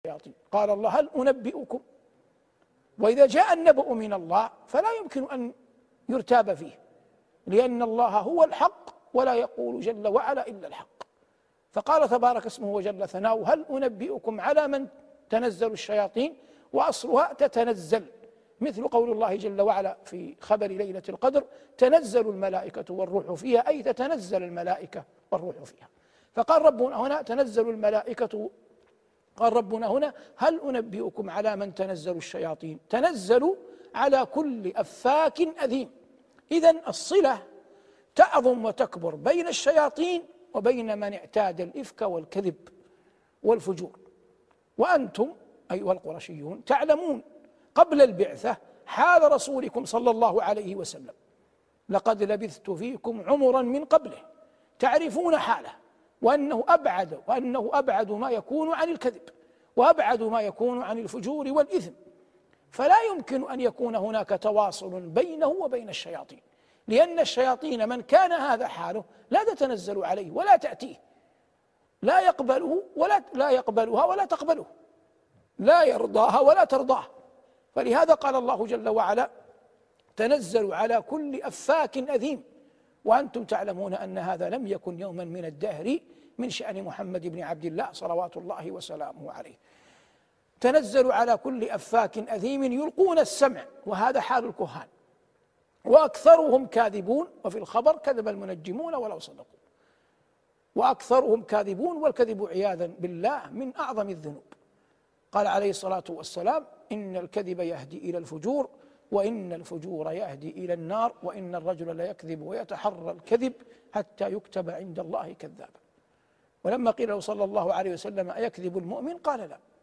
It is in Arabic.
الشياطين. قال الله: هل أنبئكم؟ وإذا جاء النبأ من الله فلا يمكن أن يرتاب فيه، لأن الله هو الحق ولا يقول جل وعلا إلا الحق. فقال تبارك اسمه وجل ثناؤه: هل أنبئكم على من تنزل الشياطين؟ وأصلها تتنزل، مثل قول الله جل وعلا في خبر ليلة القدر: تنزل الملائكة والروح فيها، أي تتنزل الملائكة والروح فيها. فقال ربنا هنا: تنزل الملائكة. قال ربنا هنا: هل أنبئكم على من تنزل الشياطين؟ تنزل على كل أفاك أثيم. إذن الصلة تعظم وتكبر بين الشياطين وبين من اعتاد الإفك والكذب والفجور. وأنتم أيها القرشيون تعلمون قبل البعثة حال رسولكم صلى الله عليه وسلم: لقد لبثت فيكم عمرا من قبله، تعرفون حاله، وأنه أبعد ما يكون عن الكذب، وأبعد ما يكون عن الفجور والإثم. فلا يمكن أن يكون هناك تواصل بينه وبين الشياطين، لأن الشياطين من كان هذا حاله لا تتنزل عليه ولا تأتيه، لا يقبلها ولا تقبله، لا يرضاها ولا ترضاه. فلهذا قال الله جل وعلا: تنزل على كل أفاك أثيم. وأنتم تعلمون أن هذا لم يكن يوما من الدهر من شأن محمد بن عبد الله صلوات الله وسلامه عليه. تنزل على كل أفاك أثيم يلقون السمع، وهذا حال الكهان، وأكثرهم كاذبون. وفي الخبر: كذب المنجمون ولو صدقوا. وأكثرهم كاذبون، والكذب عياذا بالله من أعظم الذنوب. قال عليه الصلاة والسلام: إن الكذب يهدي إلى الفجور، وإن الفجور يهدي إلى النار، وإن الرجل ليكذب ويتحرى الكذب حتى يكتب عند الله كذابا. ولما قيل له صلى الله عليه وسلم: أيكذب المؤمن؟ قال: لا،